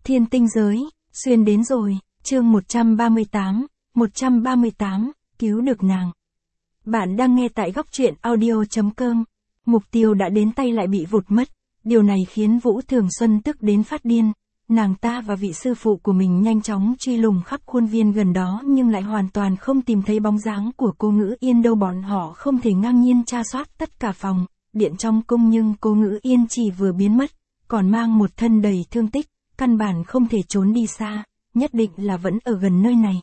Thiên tinh giới, xuyên đến rồi, chương 138, cứu được nàng. Bạn đang nghe tại góc truyện audio.com. Mục tiêu đã đến tay lại bị vụt mất, điều này khiến Vũ Thường Xuân tức đến phát điên. Nàng ta và vị sư phụ của mình nhanh chóng truy lùng khắp khuôn viên gần đó nhưng lại hoàn toàn không tìm thấy bóng dáng của cô Ngữ Yên đâu. Bọn họ không thể ngang nhiên tra soát tất cả phòng, điện trong cung nhưng cô Ngữ Yên chỉ vừa biến mất, còn mang một thân đầy thương tích, căn bản không thể trốn đi xa, nhất định là vẫn ở gần nơi này.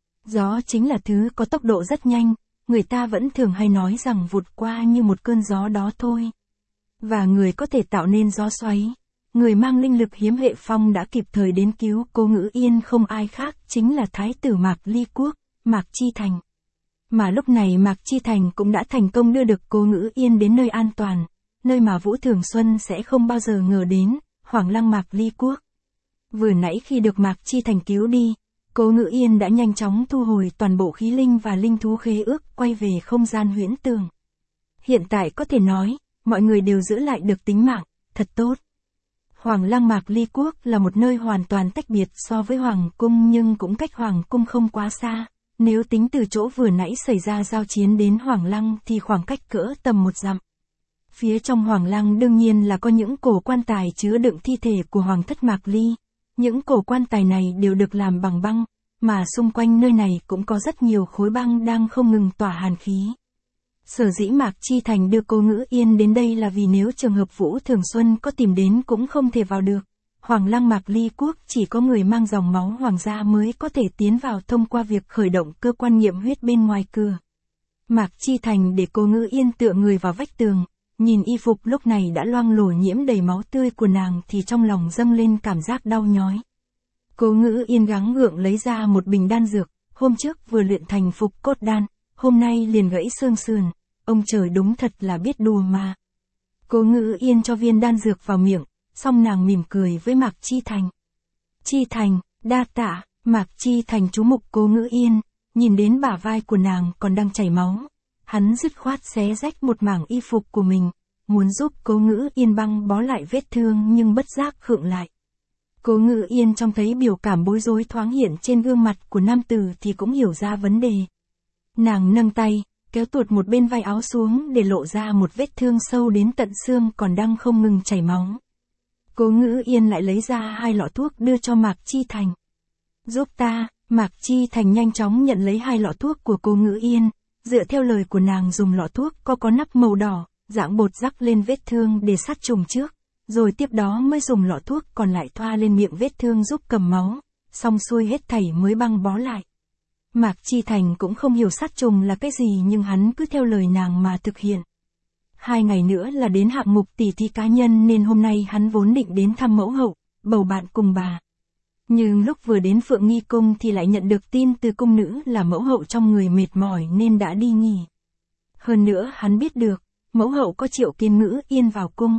Gió chính là thứ có tốc độ rất nhanh, người ta vẫn thường hay nói rằng vụt qua như một cơn gió đó thôi. Và người có thể tạo nên gió xoáy, người mang linh lực hiếm hệ phong đã kịp thời đến cứu cô Ngữ Yên không ai khác chính là Thái tử Mạc Ly Quốc, Mạc Chi Thành. Mà lúc này Mạc Chi Thành cũng đã thành công đưa được cô Ngữ Yên đến nơi an toàn, nơi mà Vũ Thường Xuân sẽ không bao giờ ngờ đến, Hoàng lăng Mạc Ly Quốc. Vừa nãy khi được Mạc Chi Thành cứu đi, cô Ngữ Yên đã nhanh chóng thu hồi toàn bộ khí linh và linh thú khế ước quay về không gian huyễn tường. Hiện tại có thể nói, mọi người đều giữ lại được tính mạng, thật tốt. Hoàng lăng Mạc Ly Quốc là một nơi hoàn toàn tách biệt so với Hoàng cung nhưng cũng cách Hoàng cung không quá xa. Nếu tính từ chỗ vừa nãy xảy ra giao chiến đến Hoàng lăng thì khoảng cách cỡ tầm 1 dặm. Phía trong Hoàng lăng đương nhiên là có những cổ quan tài chứa đựng thi thể của Hoàng thất Mạc Ly. Những cổ quan tài này đều được làm bằng băng, mà xung quanh nơi này cũng có rất nhiều khối băng đang không ngừng tỏa hàn khí. Sở dĩ Mạc Chi Thành đưa cô Ngữ Yên đến đây là vì nếu trường hợp Vũ Thường Xuân có tìm đến cũng không thể vào được. Hoàng lăng Mạc Ly Quốc chỉ có người mang dòng máu hoàng gia mới có thể tiến vào thông qua việc khởi động cơ quan nghiệm huyết bên ngoài cửa. Mạc Chi Thành để cô Ngữ Yên tựa người vào vách tường, nhìn y phục lúc này đã loang lổ nhiễm đầy máu tươi của nàng thì trong lòng dâng lên cảm giác đau nhói. Cô Ngữ Yên gắng gượng lấy ra một bình đan dược, hôm trước vừa luyện thành phục cốt đan, hôm nay liền gãy xương sườn, ông trời đúng thật là biết đùa mà. Cô Ngữ Yên cho viên đan dược vào miệng, xong nàng mỉm cười với Mạc Chi Thành. Chi Thành, đa tạ. Mạc Chi Thành chú mục cô Ngữ Yên, nhìn đến bả vai của nàng còn đang chảy máu. Hắn dứt khoát xé rách một mảng y phục của mình, muốn giúp cô Ngữ Yên băng bó lại vết thương nhưng bất giác khựng lại. Cô Ngữ Yên trông thấy biểu cảm bối rối thoáng hiện trên gương mặt của nam tử thì cũng hiểu ra vấn đề. Nàng nâng tay, kéo tuột một bên vai áo xuống để lộ ra một vết thương sâu đến tận xương còn đang không ngừng chảy máu. Cô Ngữ Yên lại lấy ra 2 lọ thuốc đưa cho Mạc Chi Thành. Giúp ta. Mạc Chi Thành nhanh chóng nhận lấy 2 lọ thuốc của cô Ngữ Yên, dựa theo lời của nàng dùng lọ thuốc có nắp màu đỏ, dạng bột rắc lên vết thương để sát trùng trước, rồi tiếp đó mới dùng lọ thuốc còn lại thoa lên miệng vết thương giúp cầm máu, xong xuôi hết thảy mới băng bó lại. Mạc Chi Thành cũng không hiểu sát trùng là cái gì nhưng hắn cứ theo lời nàng mà thực hiện. 2 ngày nữa là đến hạng mục tỉ thí cá nhân nên hôm nay hắn vốn định đến thăm mẫu hậu, bầu bạn cùng bà. Nhưng lúc vừa đến Phượng Nghi Cung thì lại nhận được tin từ cung nữ là mẫu hậu trong người mệt mỏi nên đã đi nghỉ. Hơn nữa hắn biết được, mẫu hậu có triệu kiến Ngữ Yên vào cung.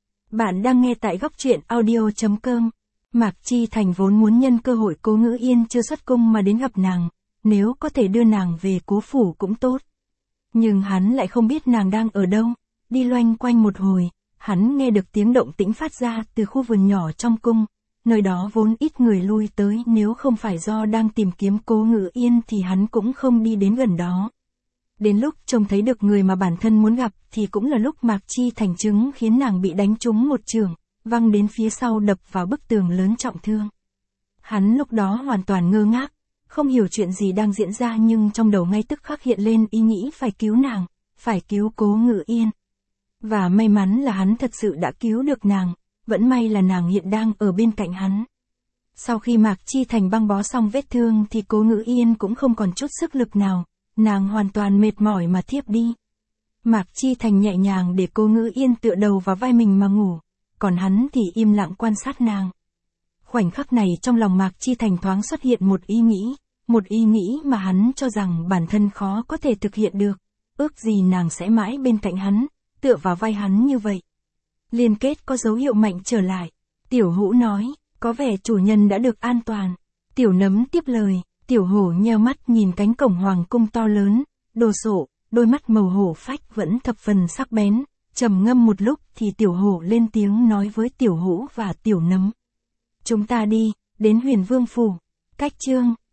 Bạn đang nghe tại góc truyện audio.com. Mạc Chi Thành vốn muốn nhân cơ hội cô Ngữ Yên chưa xuất cung mà đến gặp nàng, nếu có thể đưa nàng về cố phủ cũng tốt. Nhưng hắn lại không biết nàng đang ở đâu, đi loanh quanh một hồi, hắn nghe được tiếng động tĩnh phát ra từ khu vườn nhỏ trong cung, nơi đó vốn ít người lui tới nếu không phải do đang tìm kiếm cô Ngữ Yên thì hắn cũng không đi đến gần đó. Đến lúc trông thấy được người mà bản thân muốn gặp thì cũng là lúc Mạc Chi Thành chứng khiến nàng bị đánh trúng một chưởng, văng đến phía sau đập vào bức tường lớn trọng thương. Hắn lúc đó hoàn toàn ngơ ngác, không hiểu chuyện gì đang diễn ra nhưng trong đầu ngay tức khắc hiện lên ý nghĩ phải cứu nàng, phải cứu cô Ngữ Yên. Và may mắn là hắn thật sự đã cứu được nàng, vẫn may là nàng hiện đang ở bên cạnh hắn. Sau khi Mạc Chi Thành băng bó xong vết thương thì cô Ngữ Yên cũng không còn chút sức lực nào, nàng hoàn toàn mệt mỏi mà thiếp đi. Mạc Chi Thành nhẹ nhàng để cô Ngữ Yên tựa đầu vào vai mình mà ngủ, còn hắn thì im lặng quan sát nàng. Khoảnh khắc này trong lòng Mạc Chi Thành thoáng xuất hiện một ý nghĩ mà hắn cho rằng bản thân khó có thể thực hiện được, ước gì nàng sẽ mãi bên cạnh hắn, tựa vào vai hắn như vậy. Liên kết có dấu hiệu mạnh trở lại. Tiểu Hũ nói, có vẻ chủ nhân đã được an toàn. Tiểu Nấm tiếp lời, Tiểu Hổ nheo mắt nhìn cánh cổng hoàng cung to lớn, đồ sộ, đôi mắt màu hổ phách vẫn thập phần sắc bén, trầm ngâm một lúc thì Tiểu Hổ lên tiếng nói với Tiểu Hũ và Tiểu Nấm. Chúng ta đi, đến Huyền Vương Phủ. Cách chương